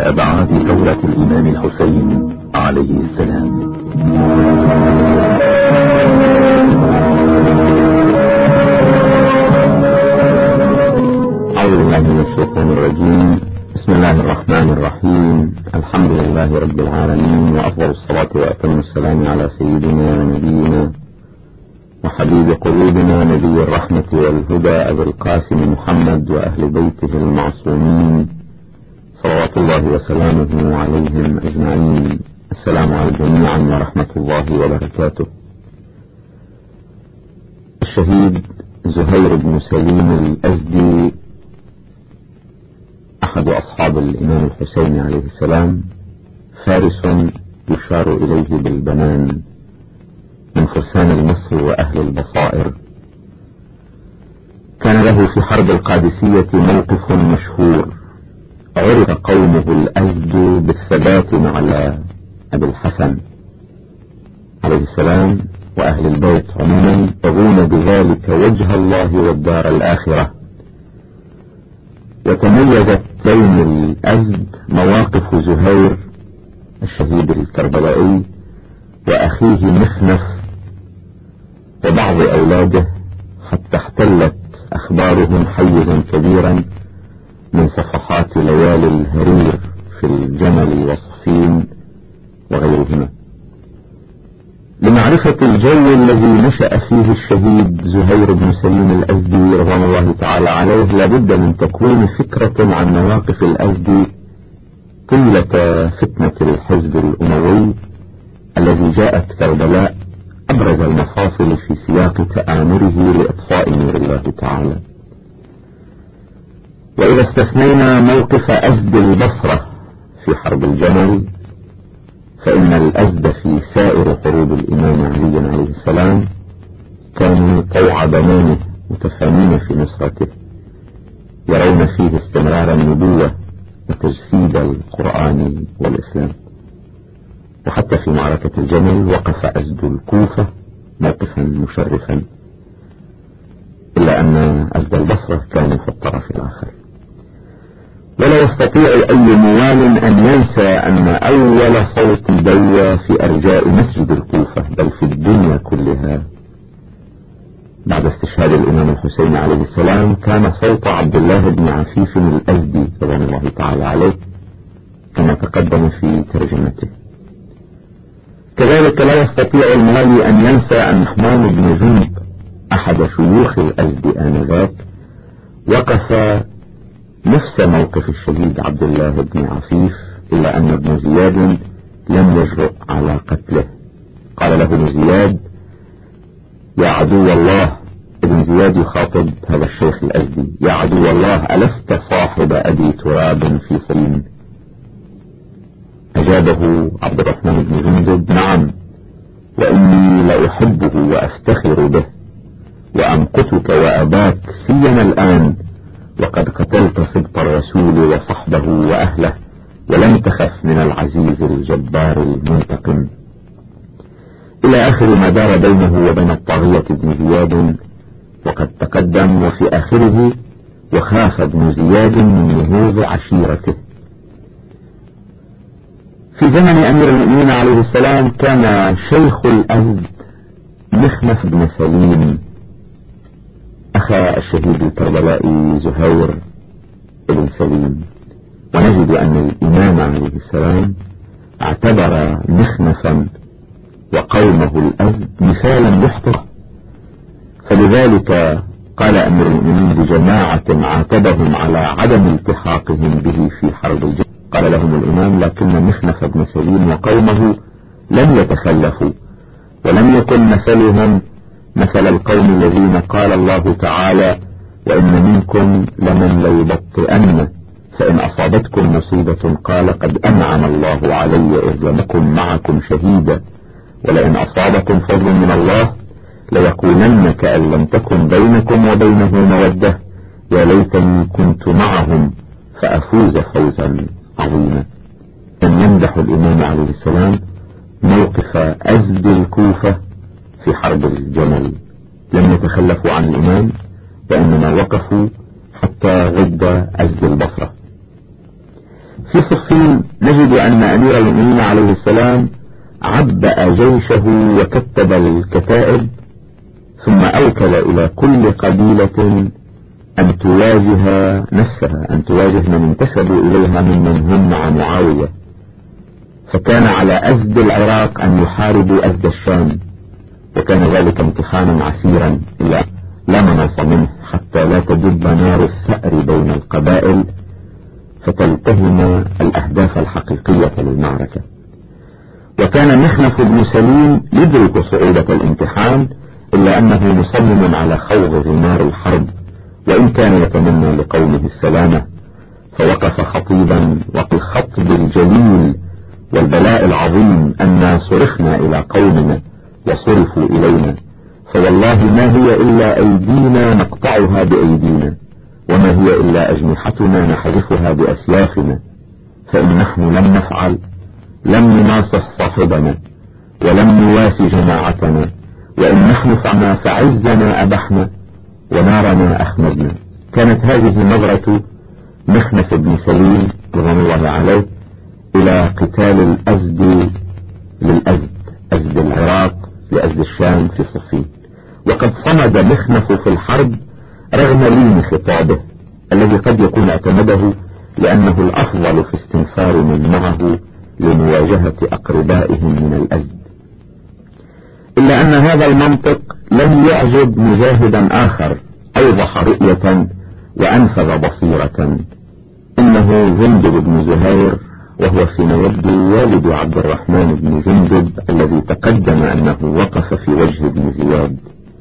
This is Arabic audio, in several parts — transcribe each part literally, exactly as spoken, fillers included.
أبعاد ثورة الإمام الحسين عليه السلام. أعوذ بالله من الشيطان الرجيم. بسم الله الرحمن الرحيم. الحمد لله رب العالمين، وأفضل الصلاة وأتم السلام على سيدنا ونبينا وحبيب قلوبنا نبي الرحمة والهدى أبي القاسم محمد وأهل بيته المعصومين صلوات الله وسلامه عليهم أجمعين. السلام عليكم جميعا ورحمة الله وبركاته. الشهيد زهير بن سليم الأزدي أحد أصحاب الإمام الحسين عليه السلام، فارس يشار إليه بالبنان من فرسان المصر وأهل البصائر. كان له في حرب القادسية موقف مشهور، عرف قومه الأزد بالثبات مع أبي الحسن عليه السلام وأهل البيت عموما، يبغون بذلك وجه الله والدار الآخرة. وتميزت بين الأزد مواقف زهير الشهيد الكربلائي وأخيه مخنف وبعض أولاده، حتى احتلت أخبارهم حيزا كبيرا من صفحات ليالي الهرير في الجمل وصفين وغيرهما. لمعرفة الجو الذي نشأ فيه الشهيد زهير بن سليم الأزدي رضوان الله تعالى عليه، لابد من تكوين فكرة عن مواقف الأزدي طيلة فتنة الحزب الأموي الذي جاءت كربلاء أبرز المفاصل في سياق تآمره لإطفاء نور الله تعالى. وإذا استثنينا موقف أزد البصرة في حرب الجمل، فإن الأزد في سائر حروب الإمام علي عليه السلام كانوا طوع بنانه متفانين في نصرته، يرون فيه استمرار النبوة وتجسيد القرآن والإسلام. وحتى في معركة الجمل وقف أزد الكوفة موقفا مشرفا، إلا أن أزد البصرة كانوا في الطرف الآخر. ولا يستطيع أي موال أن ينسى أن أول صوت دوى في أرجاء مسجد الكوفة بل في الدنيا كلها بعد استشهاد الإمام الحسين عليه السلام كان صوت عبد الله بن عفيف الأزدي رضوان الله تعالى عليه، كما تقدم في ترجمته. كذلك لا يستطيع الموالي أن ينسى أن حمام بن جنب أحد شيوخ الأزد آنذاك وقف نفس موقف الشهيد عبد الله بن عفيف، إلا أن ابن زياد لم يجرؤ على قتله. قال له ابن زياد: يا عدو الله. ابن زياد يخاطب هذا الشيخ الأزدي: يا عدو الله، ألست صاحب أبي تراب في صين؟ أجابه عبد الرحمن بن جندب: نعم، وإني لأحبه وأفتخر به، وأمقتك وأباك سيما الآن وقد قتلت سبط الرسول وصحبه وأهله، ولم تخف من العزيز الجبار المنتقم. إلى آخر ما دار بينه وبين الطاغية ابن زياد، وقد تقدم وفي آخره: وخاف ابن زياد من نهوض عشيرته. في زمن أمير المؤمنين عليه السلام كان شيخ الأزد مخنف بن سليم أخا الشهيد الكربلائي زهير بن سليم، ونجد أن الإمام عليه السلام اعتبر مخنفا وقومه الأزد مثالا محترم، فلذلك قال أمير المؤمنين لجماعة عاتبهم على عدم التحاقهم به في حرب الجمل، قال لهم الإمام: لكن مخنف بن سليم وقومه لم يتخلفوا، ولم يكن مثلهم مثل القوم الذين قال الله تعالى: وإن منكم لمن ليبطئن فإن أصابتكم مصيبة قال قد أنعم الله علي إذ لم أكن معكم شهيدا، ولئن أصابكم فضل من الله ليقولن كأن لم تكن بينكم وبينه مودة، يا ليتني كنت معهم فأفوز فوزا عظيما. أن يمدح الإمام عليه السلام موقف أزد الكوفة في حرب الجمل، لم يتخلفوا عن الإمام وإنما وقفوا حتى ضد أزد البصرة. في صفين نجد أن أمير المؤمنين عليه السلام عبأ جيشه وكتب الكتائب، ثم أوكل إلى كل قبيلة أن تواجه نفسها، أن تواجه من انتسبوا إليها ممن هم مع معاوية. فكان على أزد العراق أن يحاربوا أزد الشام، وكان ذلك امتحانا عسيرا إلا لا مناص منه حتى لا تدب نار الثأر بين القبائل فتلتهم الأهداف الحقيقية للمعركة. وكان مخنف بن سليم يدرك صعوبة الامتحان، إلا أنه مصمم على خوض غمار الحرب، وإن كان يتمنى لقومه السلامة، فوقف خطيبا وبالخطب الجليل والبلاء العظيم أن صرفنا إلى قومنا وصرفوا إلينا، فوالله ما هي إلا أيدينا نقطعها بأيدينا، وما هي إلا أجنحتنا نحذفها بأسيافنا، فإن نحن لم نفعل لم نناصح صاحبنا ولم نواسي جماعتنا، وإن نحن فعلنا فعزنا أبحنا ونارنا أخمدنا. كانت هذه نظرة مخنف بن سليم رضوان الله عليه إلى قتال الأزد للأزد، أزد العراق لأزد الشام في صفين. وقد صمد مخنف في الحرب رغم لين خطابه الذي قد يكون اعتمده لأنه الأفضل في استنفار من معه لمواجهة أقربائهم من الأزد. إلا أن هذا المنطق لم يعجب مجاهدا آخر أوضح رؤية وأنفذ بصيرة، إنه جندب بن زهير، وهو فيما يبدو والد عبد الرحمن بن جندب الذي تقدم أنه وقف في وجه ابن زياد.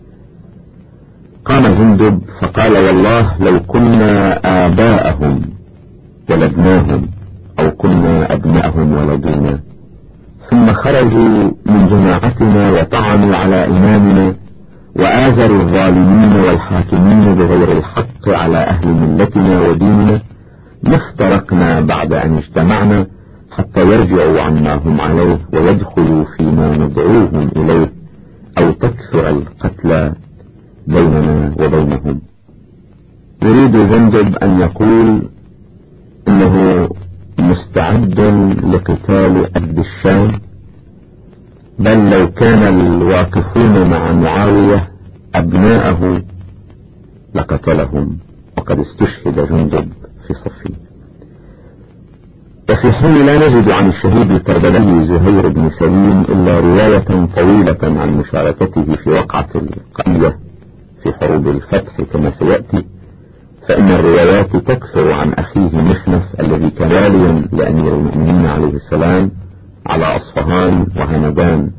قام جندب فقال: والله لو كنا آباءهم ولدناهم، أو كنا أبناءهم ولدونا. ثم خرجوا من جماعتنا وطعنوا على إمامنا وآزروا الظالمين والحاكمين بغير الحق على أهل ملتنا وديننا، ما افترقنا بعد أن اجتمعنا حتى يرجعوا عما هم عليه ويدخلوا فيما ندعوهم إليه، أو تكثر القتلى بيننا وبينهم. يريد جندب أن يقول إنه مستعد لقتال أزد الشام، بل لو كان الواقفون مع معاوية أبناءه لقتلهم، وقد استشهد جندب في صفين. وفي حين لا نجد عن الشهيد الكربلائي زهير بن سليم إلا رواية طويلة عن مشاركته في وقعة القرية في حروب الفتح كما سيأتي، فإن الروايات تكثر عن أخيه مخنف الذي كان واليا لأمير المؤمنين عليه السلام على أصفهان وهمدان.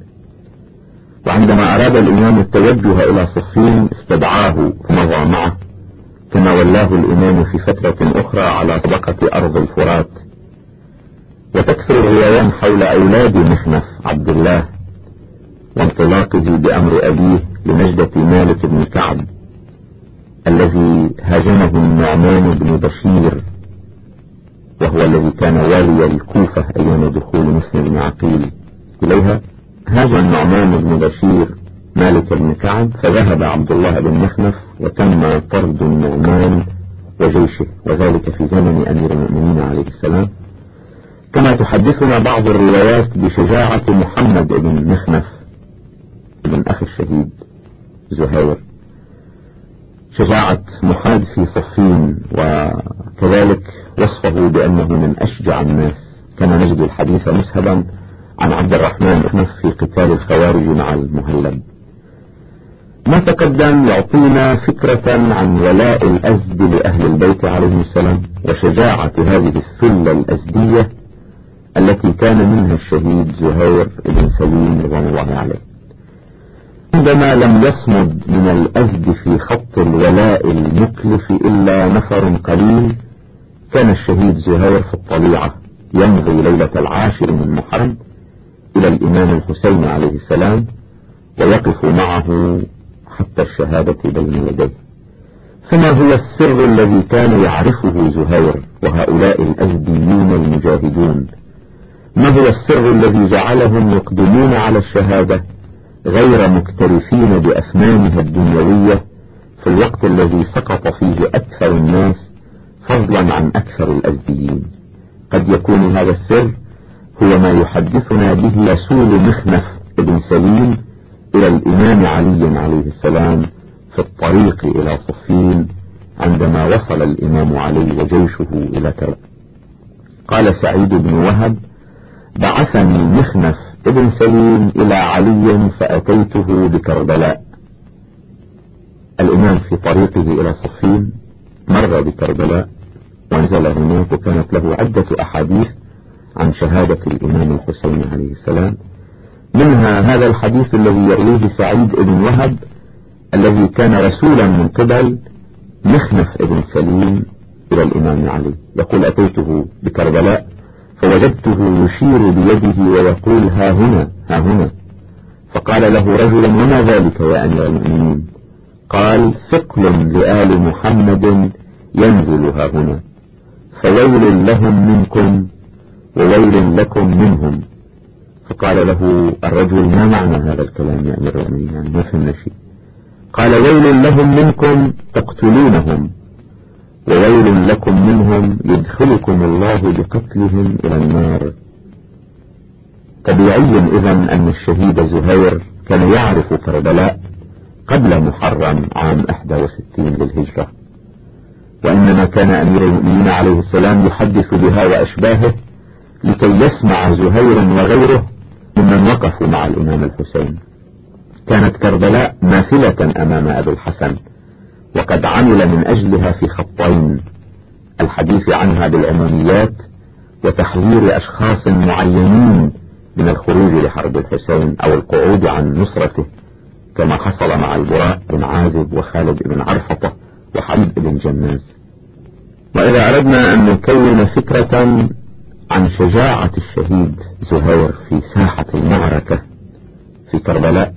وعندما أراد الإمام التوجه إلى صفين استدعاه فمضى معه، كما ولاه الإمام في فترة أخرى على طبقة أرض الفرات. وتكثر الروايات حول أولاد مخنف عبد الله وانطلاقه بأمر أبيه لنجدة مالك بن كعب الذي هاجمه النعمان بن بشير، وهو الذي كان والي الكوفة أيام دخول مسلم بن عقيل إليها. هاجم النعمان بن بشير مالك بن كعب، فذهب عبد الله بن مخنف وتم طرد النعمان وجيشه، وذلك في زمن أمير المؤمنين عليه السلام. كما تحدثنا بعض الروايات بشجاعة محمد بن مخنف بن أخي الشهيد زهير، شجاعة محمد في صفين، وكذلك وصفه بأنه من أشجع الناس، كما نجد الحديث مسهبا عن عبد الرحمن مخنف في قتال الخوارج مع المهلب. ما تقدم يعطينا فكرة عن ولاء الأزد لأهل البيت عليه السلام وشجاعة هذه الثلة الأزدية التي كان منها الشهيد زهير بن سليم رضوان الله عليه. عندما لم يصمد من الأزد في خط الولاء المكلف إلا نفر قليل، كان الشهيد زهير في الطليعة يمضي ليلة العاشر من محرم إلى الإمام الحسين عليه السلام ويقف معه حتى الشهادة بين يديه. فما هو السر الذي كان يعرفه زهير وهؤلاء الأزديون المجاهدون؟ ما هو السر الذي جعلهم يقدمون على الشهادة غير مكترثين بأثمانها الدنيوية في الوقت الذي سقط فيه أكثر الناس فضلا عن أكثر الأزديين؟ قد يكون هذا السر هو ما يحدثنا به رسول مخنف ابن سليم إلى الإمام علي عليه السلام في الطريق إلى صفين عندما وصل الإمام علي وجيشه إلى كربلاء. قال سعيد بن وهب: بعثني مخنف ابن سليم إلى علي فأتيته بكربلاء. الإمام في طريقه إلى صفين مر بكربلاء ونزل هناك، وكانت له عدة أحاديث عن شهادة الإمام الحسين عليه السلام، منها هذا الحديث الذي يرويه سعيد بن وهب الذي كان رسولا من قبل مخنف ابن سليم إلى الإمام علي، يقول: أتيته بكربلاء فوجدته يشير بيده ويقول: ها هنا ها هنا. فقال له رجل: وما ذلك يا أمير المؤمنين؟ قال: ثقل لآل محمد ينزل ها هنا، فويل لهم منكم وويل لكم منهم. فقال له الرجل: ما معنى هذا الكلام يا أمير المؤمنين؟ يعني ما فهمنا شيء. قال: ويل لهم منكم تقتلونهم، وويل لكم منهم يدخلكم الله بقتلهم إلى النار. طبيعي إذن أن الشهيد زهير كان يعرف كربلاء قبل محرم عام إحدى وستين للهجرة، وإنما كان أمير المؤمنين عليه السلام يحدث بها وأشباهه لكي يسمع زهير وغيره ممن وقفوا مع الإمام الحسين. كانت كربلاء ماثلة أمام أبي الحسن، وقد عمل من أجلها في خطين: الحديث عنها بالعموميات وتحذير أشخاص معينين من الخروج لحرب الحسين أو القعود عن نصرته، كما حصل مع البراء بن عازب وخالد بن عرفطة وحبيب بن جناز. وإذا أردنا أن نكون فكرة عن شجاعة الشهيد زهير في ساحة المعركة في كربلاء،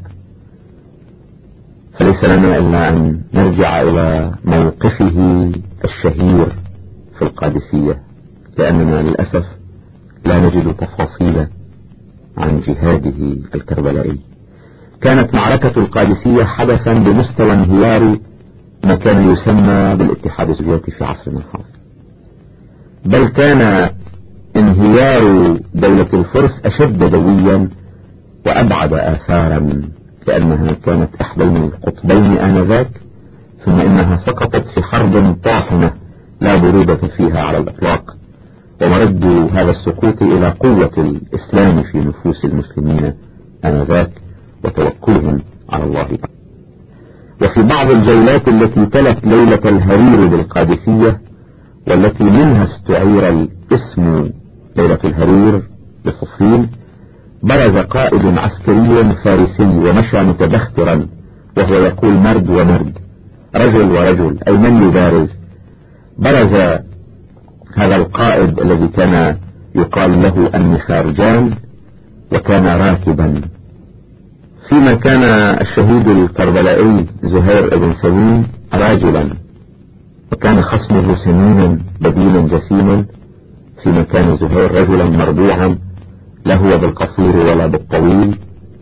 فليس لنا إلا أن نرجع إلى موقفه الشهير في القادسية، لأننا للأسف لا نجد تفاصيل عن جهاده الكربلائي. كانت معركة القادسية حدثا بمستوى انهيار ما كان يسمى بالاتحاد السوفيتي في عصرنا الحاضر، بل كان انهيار دولة الفرس أشد دويا وأبعد آثارا، لأنها كانت إحدى القطبين آنذاك، ثم إنها سقطت في حرب طاحنة لا برودة فيها على الإطلاق، ومرد هذا السقوط إلى قوة الإسلام في نفوس المسلمين آنذاك وتوكلهم على الله. وفي بعض الجولات التي تلت ليلة الهرير بالقادسية، والتي منها استعير الاسم ليلة الهرير بصفين، برز قائد عسكري فارسي ومشى متبخترا وهو يقول: مرد ومرد، رجل ورجل، أي من يبارز؟ برز هذا القائد الذي كان يقال له النخارجان، وكان راكبا، فيما كان الشهيد الكربلائي زهير بن سليم راجلا، وكان خصمه سمينا بديلا جسيما، فيما كان زهير رجلا مربوعا لا هو بالقصير ولا بالطويل،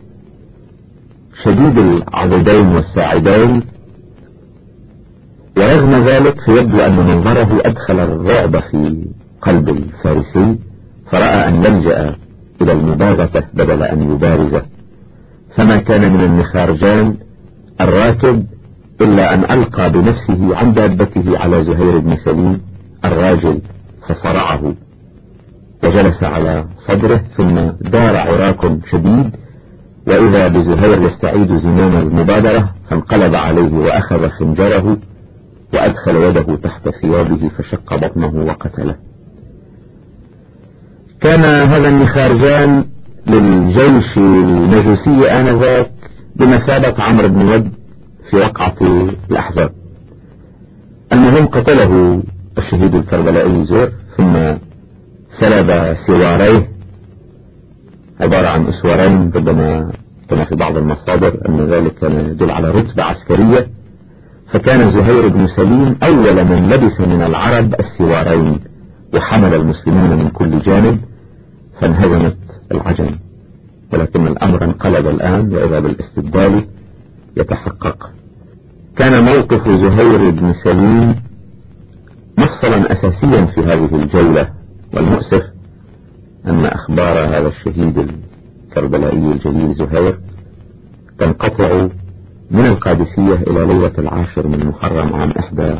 شديد العضدين والساعدين. ورغم ذلك فيبدو أن منظره أدخل الرعب في قلب الفارسي، فرأى أن يلجأ إلى المباغتة بدل أن يبارزه، فما كان من النخارجان الراكب إلا أن ألقى بنفسه عن دابته على زهير بن سليم الراجل فصرعه وجلس على صدره، ثم دار عراك شديد، وإذا بزهير يستعيد زمام المبادرة، فانقلب عليه وأخذ خنجره وأدخل يده تحت ثيابه فشق بطنه وقتله. كان هذا النخارجان للجيش المجوسي آنذاك بمثابة عمرو بن ود في وقعة الأحزاب. المهم قتله الشهيد الكربلائي زهير، ثم سلب سواريه، عبارة عن أسوارين، ربما كما في بعض المصادر أن ذلك كان يدل على رتبة عسكرية، فكان زهير بن سليم أول من لبس من العرب السوارين، وحمل المسلمين من كل جانب فانهزمت العجم. ولكن الأمر انقلب الآن، وإذا بالاستبدال يتحقق. كان موقف زهير بن سليم مفصلا أساسيا في هذه الجولة والمؤسف أن أخبار هذا الشهيد الكربلائي الجليل زهير تنقطع من القادسية إلى ليلة العاشر من محرم عام إحدى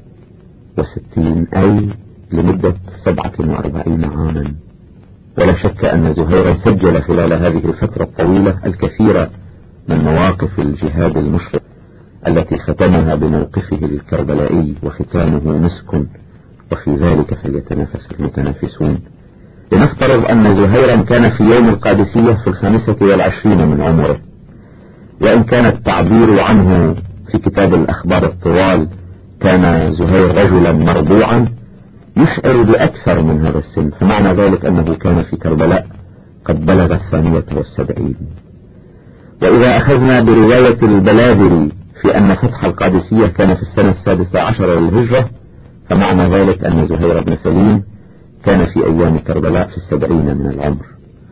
وستين، أي لمدة سبعة وأربعين عاما. ولا شك أن زهيرا سجل خلال هذه الفترة الطويلة الكثير من مواقف الجهاد المشرق التي ختمها بموقفه الكربلائي، وختامه مسك، وفي ذلك فليتنافس المتنافسون. لنفترض أن زهيرا كان في يوم القادسية في الخامسة والعشرين من عمره، وإن كان التعبير عنه في كتاب الأخبار الطوال كان زهير رجلا مربوعا، يشعر بأكثر من هذا السن، فمعنى ذلك أنه كان في كربلاء قد بلغ الثانية والسبعين. وإذا أخذنا برواية البلادري في أن فتح القادسية كان في السنة السادسة عشر للهجرة، فمعنى ذلك أن زهير بن سليم كان في أيام كربلاء في السبعين من العمر،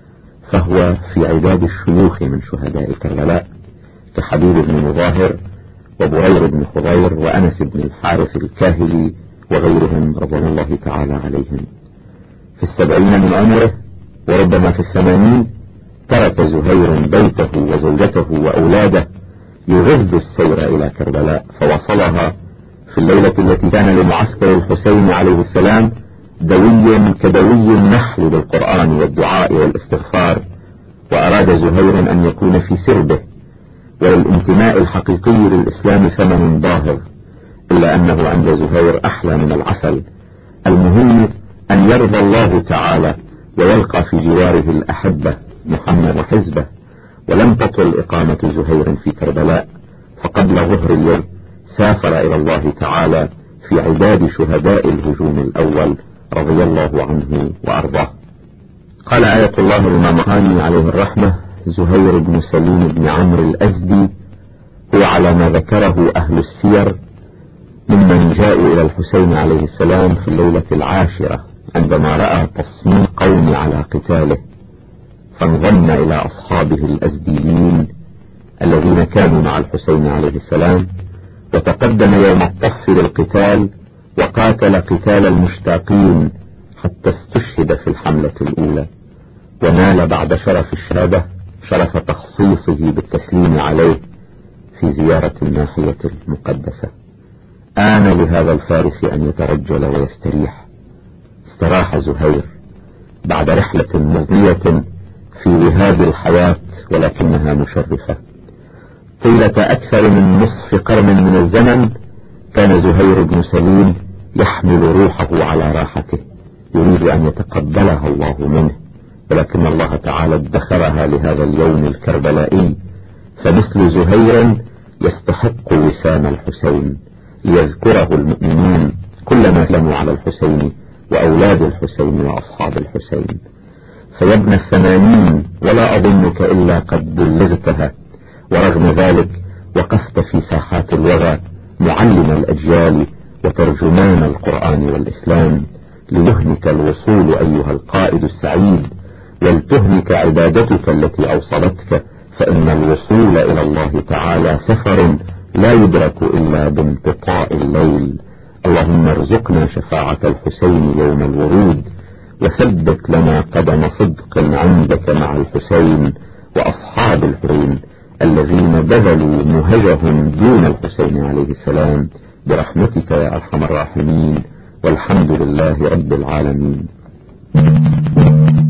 فهو في عداد الشيوخ من شهداء كربلاء كحبيب بن مظاهر وبرير بن خضير وأنس بن الحارث الكاهلي وغيرهم رضوان الله تعالى عليهم. في السبعين من عمره وربما في الثمانين ترك زهير بيته وزوجته وأولاده يغز السير إلى كربلاء، فوصلها في الليلة التي كان لمعسكر الحسين عليه السلام دوي كدوي النحل بالقرآن والدعاء والاستغفار، وأراد زهير أن يكون في سربه وللانتماء الحقيقي للإسلام ثمن باهظ، إلا أنه عند زهير أحلى من العسل. المهم أن يرضى الله تعالى ويلقى في جواره الأحبة محمد وحزبه. ولم تطل إقامة زهير في كربلاء، فقبل ظهر اليوم سافر إلى الله تعالى في عداد شهداء الهجوم الأول رضي الله عنه وأرضاه. قال آية الله المامخاني عليه الرحمة: زهير بن سليم بن عمرو الأزدي هو على ما ذكره أهل السير ممن جاءوا إلى الحسين عليه السلام في الليلة العاشرة عندما رأى تصميم قوم على قتاله، فانضم إلى أصحابه الأزديين الذين كانوا مع الحسين عليه السلام، وتقدم يوم الطف للقتال وقاتل قتال المشتاقين حتى استشهد في الحملة الأولى، ونال بعد شرف الشهادة شرف تخصيصه بالتسليم عليه في زيارة الناحية المقدسة. آن لهذا الفارس أن يترجل ويستريح. استراح زهير بعد رحلة مضنية في وهاد الحياة ولكنها مشرفة. طيلة أكثر من نصف قرن من الزمن كان زهير بن سليم يحمل روحه على راحته، يريد أن يتقبلها الله منه، ولكن الله تعالى ادخرها لهذا اليوم الكربلائي. فمثل زهير يستحق وسام الحسين ليذكره المؤمنين كلما سلموا على الحسين وأولاد الحسين وأصحاب الحسين. فيا ابن الثمانين ولا أظنك إلا قد بلغتها، ورغم ذلك وقفت في ساحات الوغى معلم الأجيال وترجمان القرآن والإسلام، ليهنك الوصول أيها القائد السعيد، ولتهنك عبادتك التي أوصلتك، فإن الوصول إلى الله تعالى سفر لا يدرك إلا بانقطاع الليل. اللهم ارزقنا شفاعة الحسين يوم الورود، وثبت لنا قدم صدق عندك مع الحسين وأصحاب الحسين الذين بذلوا مهجهم دون الحسين عليه السلام، برحمتك يا أرحم الراحمين، والحمد لله رب العالمين.